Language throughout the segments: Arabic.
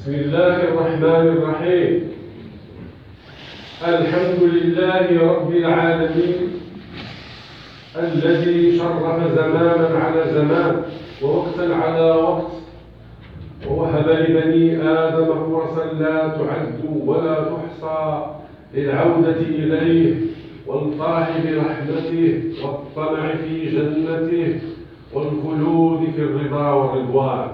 بسم الله الرحمن الرحيم. الحمد لله رب العالمين الذي شرف زمانا على زمان ووقتا على وقت، ووهب لبني آدم فرصا لا تعد ولا تحصى للعودة إليه والفرح برحمته والطمع في جنته والخلود في الرضا والرضوان.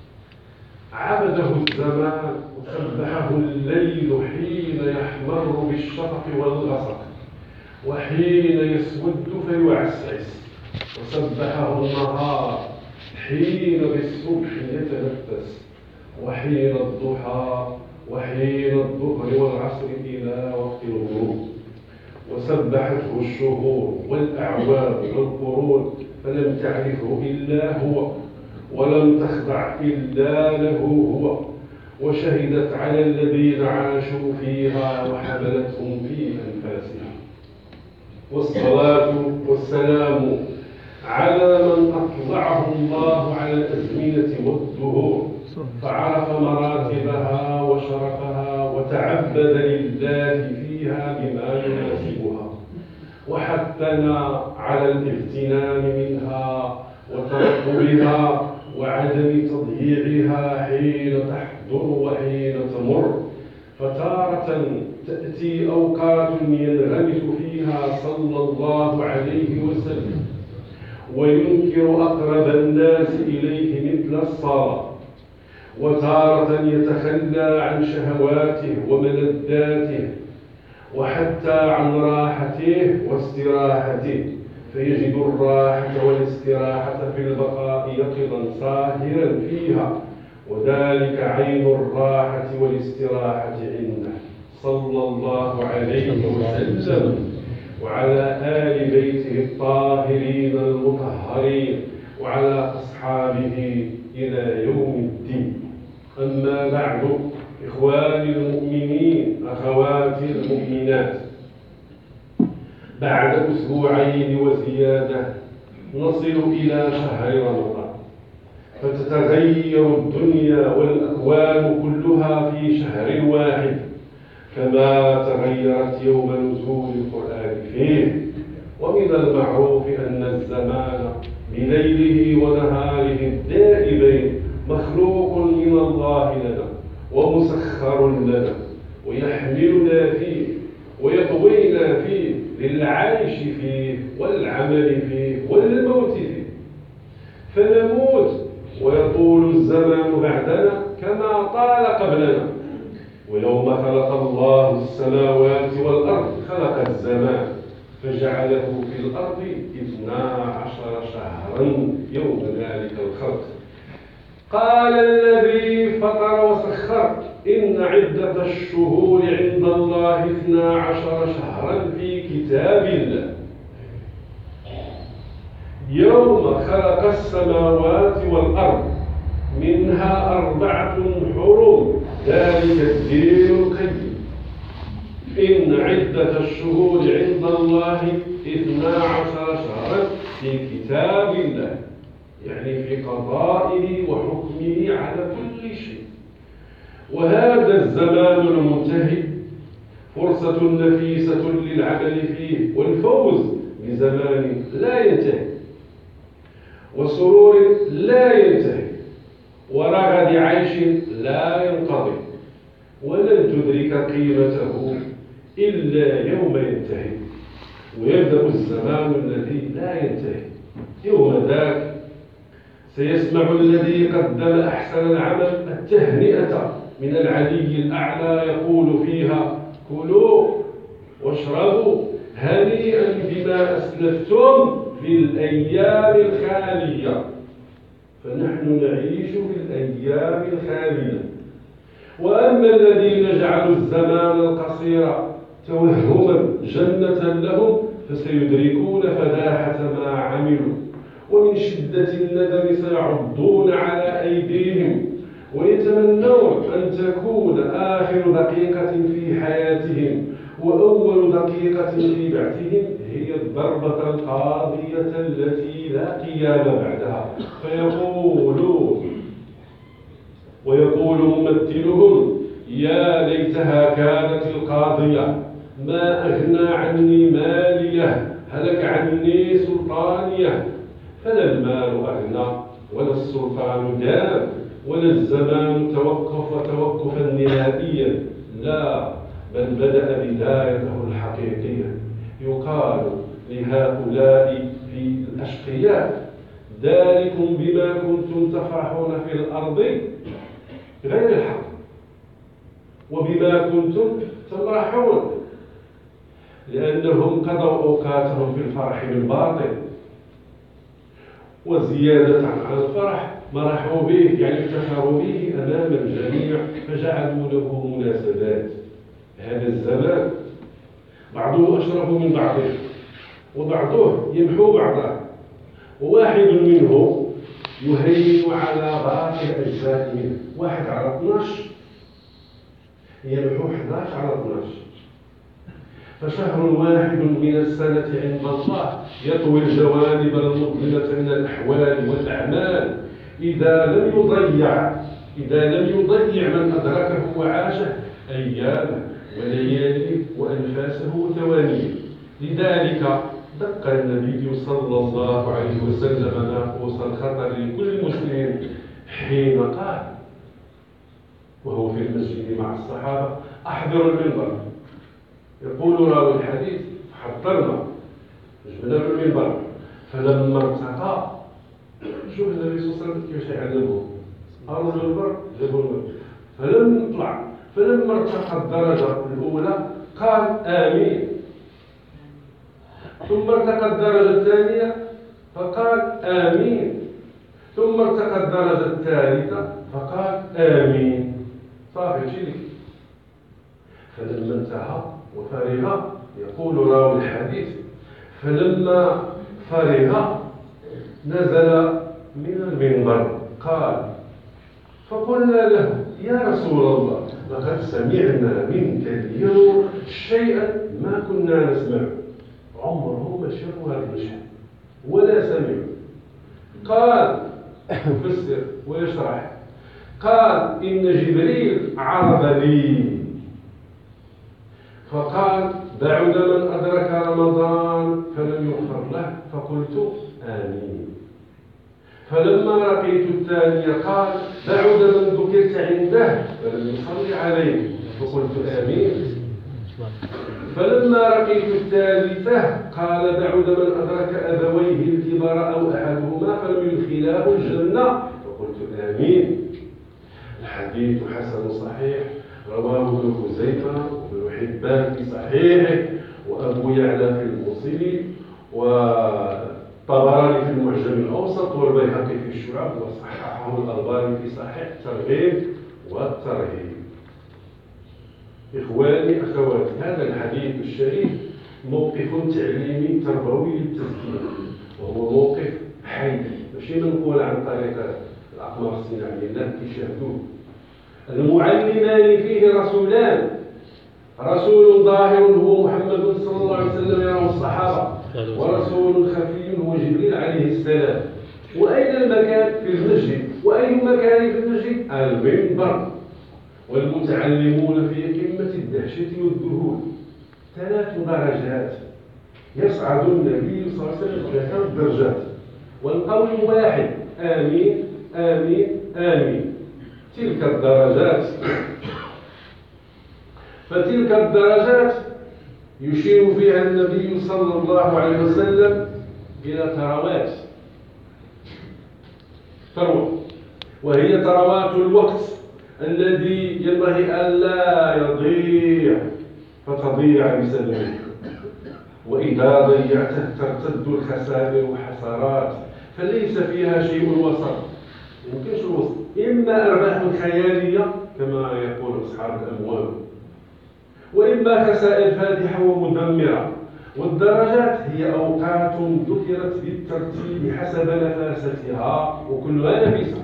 عبده الزمان وسبحه الليل حين يحمر بالشفق والغسق وحين يسود فيعسعس، وسبحه النهار حين بالصبح يتنفس وحين الضحى وحين الظهر والعصر إلى وقت الغروب، وسبحته الشهور والأعوام والقرون فلم تعرفه إلا هو ولم تخضع إلا له هو، وشهدت على الذين عاشوا فيها وحملتهم في أنفاسها. والصلاة والسلام على من أطلعه الله على الأزمنة والدهور فعرف مراتبها وشرفها وتعبد لله فيها بما يناسبها، وحثنا على الاغتنام منها وترقبها وعدم تضييعها حين تحضر وحين تمر. فتارة تأتي أوقات ينغمس فيها صلى الله عليه وسلم وينكر أقرب الناس إليه مثل الصلاة، وتارة يتخلى عن شهواته وملذاته وحتى عن راحته واستراحته، فيجد الراحة والاستراحة في البقاء يقظا ساهرا فيها، وذلك عين الراحة والاستراحة عنده صلى الله عليه وسلم وعلى آل بيته الطاهرين المطهرين وعلى أصحابه إلى يوم الدين. أما بعد، إخواني المؤمنين أخواتي المؤمنات، بعد أسبوعين وزيادة نصل إلى شهر رمضان، فتتغير الدنيا والأكوان كلها في شهر واحد كما تغيرت يوم نزول القرآن فيه. ومن المعروف أن الزمان بليله ونهاره الدائبين مخلوق من الله لنا ومسخر لنا، ويحملنا فيه ويطوينا فيه للعيش فيه والعمل فيه والموت فيه، فنموت ويطول الزمان بعدنا كما طال قبلنا. ويوم خلق الله السماوات والأرض خلق الزمان فجعله في الأرض 12 شهرا يوم ذلك الخلق. قال الذي فطر وسخر إن عدة الشهور عند الله 12 شهرا في كتاب الله يوم خلق السماوات والأرض منها 4 حرم ذلك الدين القيم. إن عدة الشهور عند الله 12 شهرا في كتاب الله، يعني في قضائه وحكمه على كل شيء. وهذا الزمان المنتهي فرصة نفيسة للعمل فيه والفوز بزمان لا ينتهي وسرور لا ينتهي ورغد عيش لا ينقضي، ولن تدرك قيمته إلا يوم ينتهي، ويبدأ الزمان الذي لا ينتهي. يوم ذاك سيسمع الذي قدم أحسن العمل التهنئة من العلي الأعلى يقول فيها: كلوا واشربوا هنيئا بما أسلفتم في الأيام الخالية. فنحن نعيش في الأيام الخالية. وأما الذين جعلوا الزمان القصير توهما جنة لهم فسيدركون فداحة ما عملوا، ومن شدة الندم سيعضون على أيديهم ويتمنون أن تكون آخر دقيقة في حياتهم وأول دقيقة في بعثهم هي الضربة القاضية التي لا قيام بعدها، فيقولون ويقول ممثلهم: يا ليتها كانت القاضية، ما أغنى عني مالية، هلك عني سلطانية. فلا المال أغنى، ولا السلطان دام، ولا الزمان توقف توقفا نهائيا، لا، بل بدأ بدايته الحقيقية. يقال لهؤلاء في الأشقياء: ذلكم بما كنتم تفرحون في الأرض غير الحق، وبما كنتم تمرحون، لأنهم قضوا أوقاتهم في الفرح بالباطل، وزيادة على الفرح مرحوا به، يعني افتخروا به أمام الجميع، فجعلوا له مناسبات. هذا الزمان بعضه أشرف من بعضه، وبعضه يمحو بعضه، وواحد منه يهيمن على باقي أجزاء منه. واحد على 12 يمحو 11 على 12. فشهر واحد من السنة عند الله يطوي الجوانب المظلمة من الأحوال والأعمال إذا لم يضيع من أدركه وعاشه أيامه ولياليه وأنفاسه وثوانيه. لذلك دق النبي صلى الله عليه وسلم ناقوس الخطر لكل مسلم حين قال وهو في المسجد مع الصحابة: أحضروا المنبر. يقول راوي الحديث: حضرنا جبنا المنبر، فلما ارتقى، شوف النبي صلى الله عليه وسلم كيفاش يعلمه، أرض المنبر جابوا المنبر، فلما ارتقى الدرجة الأولى قال: آمين. ثم ارتقى الدرجة الثانية فقال: آمين. ثم ارتقى الدرجة الثالثة فقال: آمين. صافي شيء. فلما انتهى وفرغ، يقول راوي الحديث: فلما فرغ نزل من المنبر قال: فقلنا له: يا رسول الله، لقد سمعنا منك اليوم شيئا ما كنا نسمع. عمره ما شافوا هذا المشهد ولا سمع. قال: يفسر ويشرح، قال: إن جبريل عرض لي فقال: بعد من أدرك رمضان فلم يغفر له، فقلت: آمين. فلما لقيت الثانية قال: بعد من ذكرت عنده فلم يصلي عليه، فقلت: آمين. فلما لقيت الثالثة قال: بعد من أدرك أبويه الكبر أو أحدهما فلم يدخلاه الجنة، فقلت: آمين. الحديث حسن صحيح، رواه ابن خزيمة وابن حبان في صحيحه، وأبو يعلى في الموصل، والطبراني في المعجم الأوسط، والبيهقي في الشعب، وصححه الألباني في صحيح الترغيب والترهيب. إخواني أخواتي، هذا الحديث الشريف موقف تعليمي تربوي للتزكية، وهو موقف حي، ماشي منقول عن طريق الأقمار الصناعية، لا، تشاهدوه. المعلمان فيه رسولان: رسول ظاهر هو محمد صلى الله عليه وسلم يراه الصحابة، ورسول خفي هو جبريل عليه السلام. وأين المكان؟ في المسجد. وأي مكان في المسجد؟ المنبر. والمتعلمون في قمة الدهشة والذهول. 3 درجات يصعد النبي صلى الله عليه وسلم 3 درجات، والقول واحد: آمين آمين آمين. تلك الدرجات، فتلك الدرجات يشير فيها النبي صلى الله عليه وسلم إلى ثروات، ثروة، وهي ثروات الوقت الذي ينبغي ألا يضيع فتضيع بسببه، وإذا ضيعته ترتد الخسائر حسرات، فليس فيها شيء وسط، يمكنش الوسط، إما أرباح خيالية كما يقول أصحاب الأموال، وإما خسائر فادحة ومدمرة. والدرجات هي أوقات ذكرت بالترتيب حسب نفاستها وكلها نفيسة،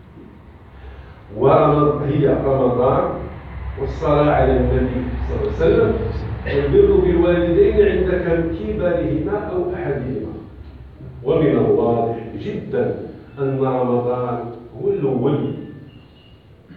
وهي رمضان، والصلاة على النبي صلى الله عليه وسلم، والبر بالوالدين عند كبرهما أو أحدهما. ومن الواضح جدا أن رمضان هو الأول،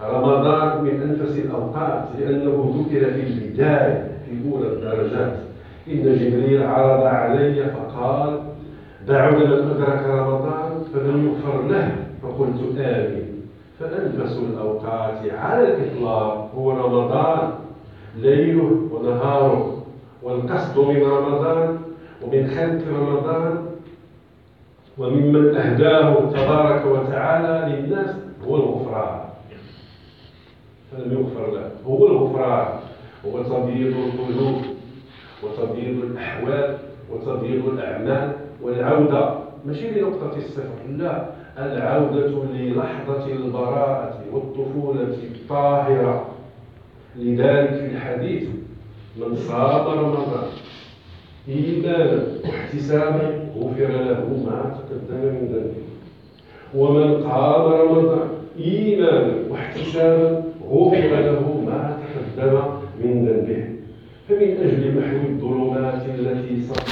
رمضان من أنفس الأوقات لأنه ذكر في البداية في أولى الدرجات. إن جبريل عرض علي فقال: بعد من أدرك رمضان فلم يغفر له، فقلت آمين. فأنفس الأوقات على الإطلاق هو رمضان، ليله ونهاره، والقصد من رمضان ومن خلق رمضان وممن أهداه تبارك وتعالى للناس هو الغفران. فلم يغفر له، هو الغفران، هو تبييض القلوب وتبييض الأحوال وتبييض الأعمال والعودة، ماشي لنقطة الصفر، لا، العودة للحظة البراءة والطفولة الطاهرة. لذلك في الحديث: من صام رمضان إيمانا واحتسابا غفر له ما تقدم من ذنبه، ومن قام رمضان إيمانا واحتسابا غفر له ما تقدم من ذنبه. فمن أجل محو الظلمات التي